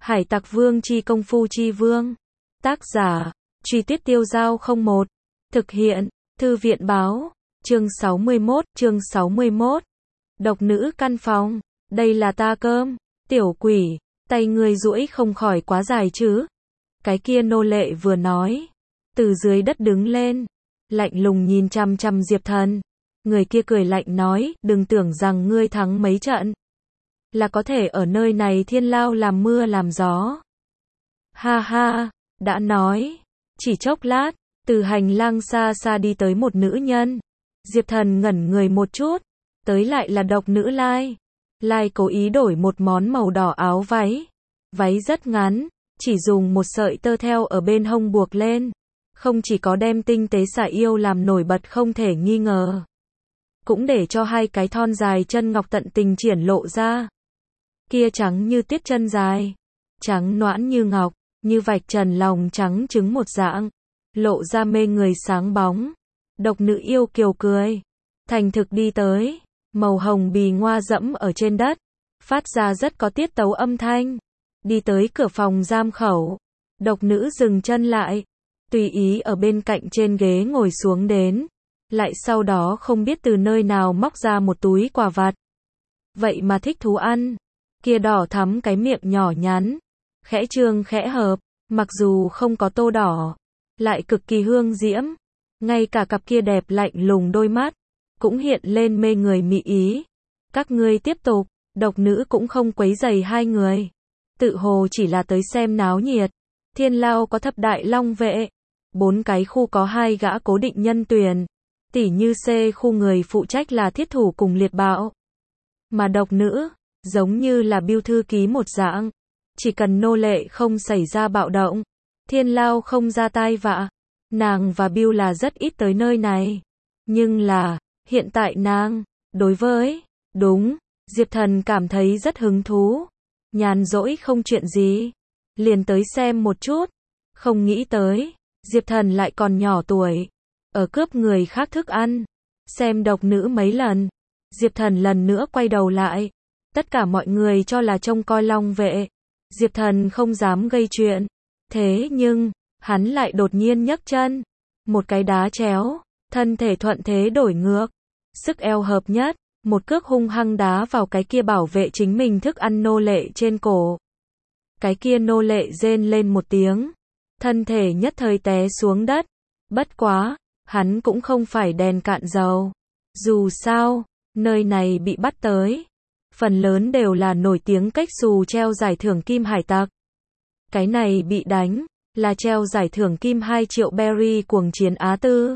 Hải Tặc Vương chi công phu chi vương. Tác giả, Truy Tuyết Tiêu Dao 01. Thực hiện, Thư viện báo. Chương 61. Độc nữ căn phòng. Đây là ta cơm. Tiểu quỷ, tay ngươi duỗi không khỏi quá dài chứ. Cái kia nô lệ vừa nói. Từ dưới đất đứng lên. Lạnh lùng nhìn chằm chằm Diệp Thần. Người kia cười lạnh nói, đừng tưởng rằng ngươi thắng mấy trận là có thể ở nơi này thiên lao làm mưa làm gió. Ha ha, đã nói. Chỉ chốc lát, từ hành lang xa xa đi tới một nữ nhân. Diệp Thần ngẩn người một chút, tới lại là độc nữ Lai. Lai cố ý đổi một món màu đỏ áo váy. Váy rất ngắn, chỉ dùng một sợi tơ theo ở bên hông buộc lên. Không chỉ có đem tinh tế xả yêu làm nổi bật không thể nghi ngờ, cũng để cho hai cái thon dài chân ngọc tận tình triển lộ ra. Kia trắng như tiết chân dài, trắng nõn như ngọc, như vạch trần lòng trắng trứng một dạng, lộ ra mê người sáng bóng. Độc nữ yêu kiều cười, thành thực đi tới, màu hồng bì ngoa dẫm ở trên đất, phát ra rất có tiết tấu âm thanh. Đi tới cửa phòng giam khẩu, độc nữ dừng chân lại, tùy ý ở bên cạnh trên ghế ngồi xuống đến, lại sau đó không biết từ nơi nào móc ra một túi quà vặt. Vậy mà thích thú ăn. Kia đỏ thắm cái miệng nhỏ nhắn, khẽ trương khẽ hợp, mặc dù không có tô đỏ, lại cực kỳ hương diễm. Ngay cả cặp kia đẹp lạnh lùng đôi mắt, cũng hiện lên mê người mị ý. Các ngươi tiếp tục, độc nữ cũng không quấy rầy hai người. Tự hồ chỉ là tới xem náo nhiệt. Thiên lao có thập đại long vệ, 4 cái khu có 2 gã cố định nhân tuyển. Tỉ như C khu người phụ trách là thiết thủ cùng liệt bạo. Mà độc nữ, giống như là biêu thư ký một dạng. Chỉ cần nô lệ không xảy ra bạo động, thiên lao không ra tai vạ, nàng và biêu là rất ít tới nơi này. Nhưng là, hiện tại nàng, đối với, đúng, Diệp Thần cảm thấy rất hứng thú. Nhàn rỗi không chuyện gì, liền tới xem một chút. Không nghĩ tới, Diệp Thần lại còn nhỏ tuổi, ở cướp người khác thức ăn. Xem độc nữ mấy lần, Diệp Thần lần nữa quay đầu lại. Tất cả mọi người cho là trông coi long vệ. Diệp Thần không dám gây chuyện. Thế nhưng, hắn lại đột nhiên nhấc chân. Một cái đá chéo, thân thể thuận thế đổi ngược. Sức eo hợp nhất, một cước hung hăng đá vào cái kia bảo vệ chính mình thức ăn nô lệ trên cổ. Cái kia nô lệ rên lên một tiếng. Thân thể nhất thời té xuống đất. Bất quá, hắn cũng không phải đèn cạn dầu. Dù sao, nơi này bị bắt tới, phần lớn đều là nổi tiếng cách xù treo giải thưởng kim hải tặc. Cái này bị đánh, là treo giải thưởng kim 2 triệu berry cuồng chiến Á Tư.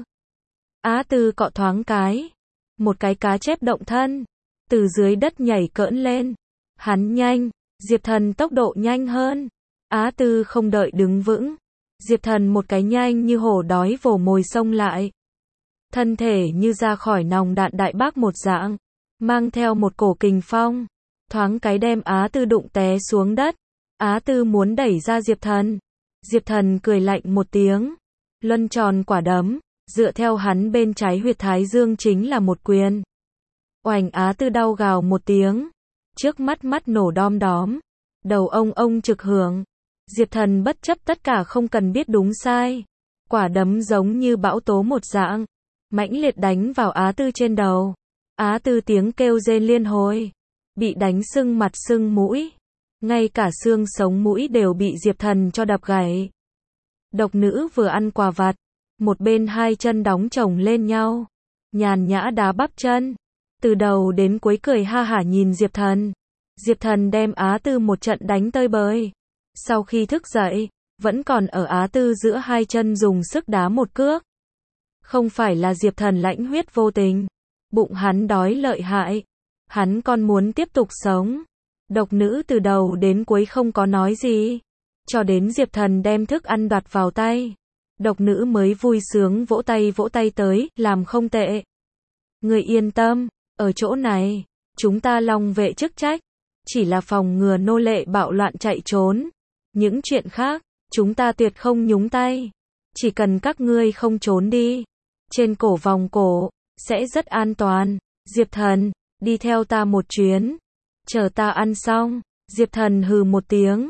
Á Tư cọ thoáng cái. Một cái cá chép động thân. Từ dưới đất nhảy cỡn lên. Hắn nhanh, Diệp Thần tốc độ nhanh hơn. Á Tư không đợi đứng vững. Diệp Thần một cái nhanh như hổ đói vồ mồi xông lại. Thân thể như ra khỏi nòng đạn đại bác một dạng. Mang theo một cổ kình phong. Thoáng cái đem Á Tư đụng té xuống đất. Á Tư muốn đẩy ra Diệp Thần. Diệp Thần cười lạnh một tiếng. Luân tròn quả đấm. Dựa theo hắn bên trái huyệt thái dương chính là một quyền. Oành, Á Tư đau gào một tiếng. Trước mắt nổ đom đóm. Đầu ông trực hưởng. Diệp Thần bất chấp tất cả không cần biết đúng sai. Quả đấm giống như bão tố một dạng. Mãnh liệt đánh vào Á Tư trên đầu. Á Tư tiếng kêu rên liên hồi. Bị đánh sưng mặt sưng mũi. Ngay cả xương sống mũi đều bị Diệp Thần cho đập gãy. Độc nữ vừa ăn quà vặt. Một bên hai chân đóng chồng lên nhau. Nhàn nhã đá bắp chân. Từ đầu đến cuối cười ha hả nhìn Diệp Thần. Diệp Thần đem Á Tư một trận đánh tơi bời. Sau khi thức dậy, vẫn còn ở Á Tư giữa hai chân dùng sức đá một cước. Không phải là Diệp Thần lãnh huyết vô tình. Bụng hắn đói lợi hại. Hắn còn muốn tiếp tục sống. Độc nữ từ đầu đến cuối không có nói gì. Cho đến Diệp Thần đem thức ăn đoạt vào tay. Độc nữ mới vui sướng vỗ tay tới, làm không tệ. Người yên tâm, ở chỗ này, chúng ta long vệ chức trách. Chỉ là phòng ngừa nô lệ bạo loạn chạy trốn. Những chuyện khác, chúng ta tuyệt không nhúng tay. Chỉ cần các ngươi không trốn đi. Trên cổ vòng cổ, sẽ rất an toàn. Diệp Thần, đi theo ta một chuyến. Chờ ta ăn xong. Diệp Thần hừ một tiếng.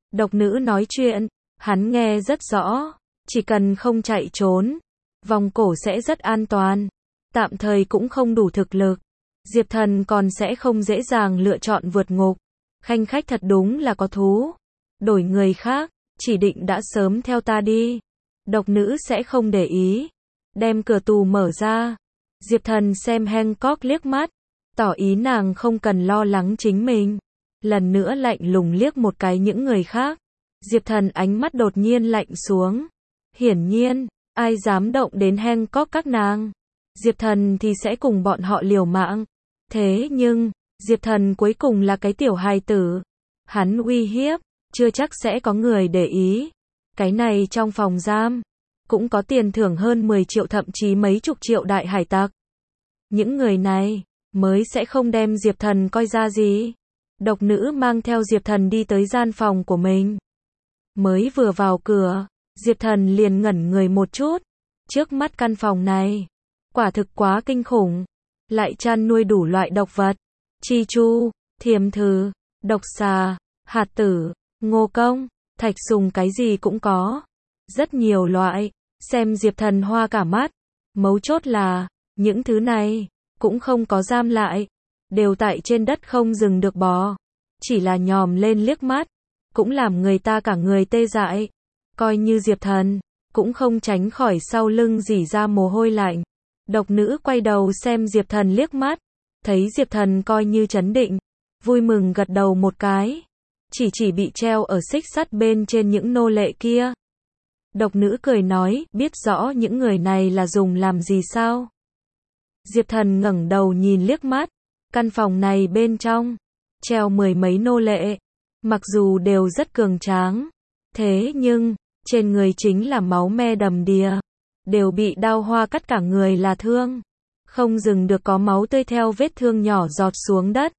Độc nữ nói chuyện, hắn nghe rất rõ, chỉ cần không chạy trốn, vòng cổ sẽ rất an toàn, tạm thời cũng không đủ thực lực. Diệp Thần còn sẽ không dễ dàng lựa chọn vượt ngục. Khanh khách thật đúng là có thú. Đổi người khác, chỉ định đã sớm theo ta đi. Độc nữ sẽ không để ý. Đem cửa tù mở ra. Diệp Thần xem Hancock liếc mắt, tỏ ý nàng không cần lo lắng chính mình. Lần nữa lạnh lùng liếc một cái những người khác. Diệp Thần ánh mắt đột nhiên lạnh xuống. Hiển nhiên, ai dám động đến Hancock các nàng. Diệp Thần thì sẽ cùng bọn họ liều mạng. Thế nhưng, Diệp Thần cuối cùng là cái tiểu hài tử. Hắn uy hiếp, chưa chắc sẽ có người để ý. Cái này trong phòng giam, cũng có tiền thưởng hơn 10 triệu thậm chí mấy chục triệu đại hải tặc. Những người này, mới sẽ không đem Diệp Thần coi ra gì. Độc nữ mang theo Diệp Thần đi tới gian phòng của mình. Mới vừa vào cửa, Diệp Thần liền ngẩn người một chút. Trước mắt căn phòng này, quả thực quá kinh khủng. Lại chăn nuôi đủ loại độc vật. Chi chu, thiềm thử, độc xà, hạt tử, ngô công, thạch sùng cái gì cũng có. Rất nhiều loại, xem Diệp Thần hoa cả mắt. Mấu chốt là, những thứ này, cũng không có giam lại. Đều tại trên đất không dừng được bò. Chỉ là nhòm lên liếc mắt, cũng làm người ta cả người tê dại. Coi như Diệp Thần, cũng không tránh khỏi sau lưng rỉ ra mồ hôi lạnh. Độc nữ quay đầu xem Diệp Thần liếc mắt, thấy Diệp Thần coi như trấn định, vui mừng gật đầu một cái. Chỉ bị treo ở xích sắt bên trên những nô lệ kia. Độc nữ cười nói, biết rõ những người này là dùng làm gì sao? Diệp Thần ngẩng đầu nhìn liếc mắt, căn phòng này bên trong, treo 10 mấy nô lệ, mặc dù đều rất cường tráng, thế nhưng, trên người chính là máu me đầm đìa. Đều bị đao hoa cắt cả người là thương. Không dừng được có máu tươi theo vết thương nhỏ giọt xuống đất.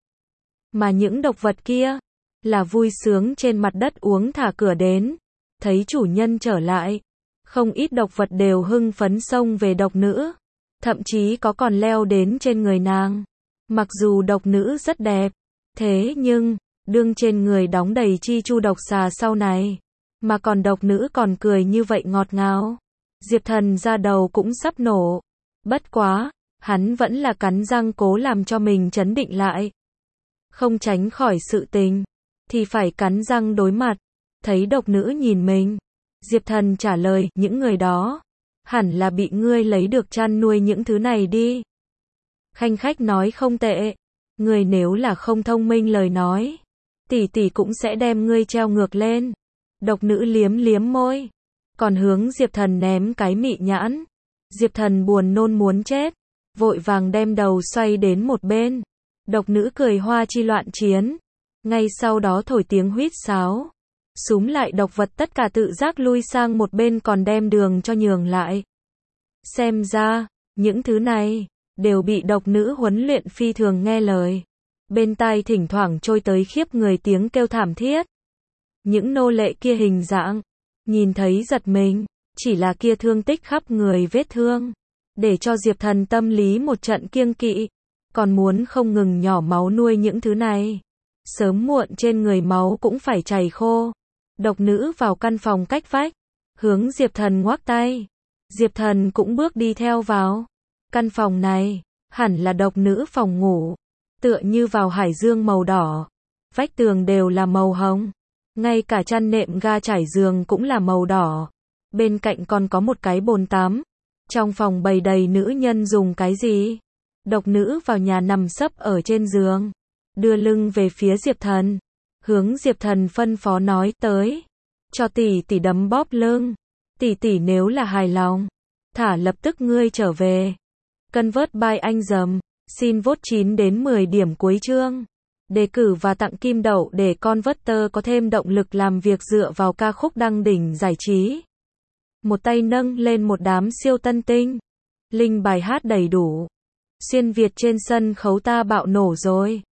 Mà những độc vật kia, là vui sướng trên mặt đất uống thả cửa đến. Thấy chủ nhân trở lại. Không ít độc vật đều hưng phấn xông về độc nữ. Thậm chí có còn leo đến trên người nàng. Mặc dù độc nữ rất đẹp. Thế nhưng, đương trên người đóng đầy chi chu độc xà sau này. Mà còn độc nữ còn cười như vậy ngọt ngào. Diệp Thần ra đầu cũng sắp nổ. Bất quá, hắn vẫn là cắn răng cố làm cho mình trấn định lại. Không tránh khỏi sự tình, thì phải cắn răng đối mặt. Thấy độc nữ nhìn mình, Diệp Thần trả lời, những người đó, hẳn là bị ngươi lấy được chăn nuôi những thứ này đi. Khanh khách nói không tệ, ngươi nếu là không thông minh lời nói, tỷ tỷ cũng sẽ đem ngươi treo ngược lên. Độc nữ liếm liếm môi. Còn hướng Diệp Thần ném cái mị nhãn. Diệp Thần buồn nôn muốn chết, vội vàng đem đầu xoay đến một bên. Độc nữ cười hoa chi loạn chiến. Ngay sau đó thổi tiếng huýt sáo. Súm lại độc vật tất cả tự giác lui sang một bên còn đem đường cho nhường lại. Xem ra, những thứ này, đều bị độc nữ huấn luyện phi thường nghe lời. Bên tai thỉnh thoảng trôi tới khiếp người tiếng kêu thảm thiết. Những nô lệ kia hình dạng, nhìn thấy giật mình, chỉ là kia thương tích khắp người vết thương, để cho Diệp Thần tâm lý một trận kiêng kỵ, còn muốn không ngừng nhỏ máu nuôi những thứ này. Sớm muộn trên người máu cũng phải chảy khô. Độc nữ vào căn phòng cách vách, hướng Diệp Thần ngoắc tay. Diệp Thần cũng bước đi theo vào. Căn phòng này, hẳn là độc nữ phòng ngủ, tựa như vào hải dương màu đỏ. Vách tường đều là màu hồng. Ngay cả chăn nệm ga trải giường cũng là màu đỏ. Bên cạnh còn có một cái bồn tắm. Trong phòng bày đầy nữ nhân dùng cái gì? Độc nữ vào nhà nằm sấp ở trên giường, đưa lưng về phía Diệp Thần. Hướng Diệp Thần phân phó nói tới. Cho tỷ tỷ đấm bóp lưng. Tỷ tỷ nếu là hài lòng, thả lập tức ngươi trở về. Convert by anh dầm. Xin vote 9 đến 10 điểm cuối chương. Đề cử và tặng kim đậu để Converter có thêm động lực làm việc dựa vào ca khúc đăng đỉnh giải trí. Một tay nâng lên một đám siêu tân tinh. Link bài hát đầy đủ. Xuyên Việt trên sân khấu ta bạo nổ rồi.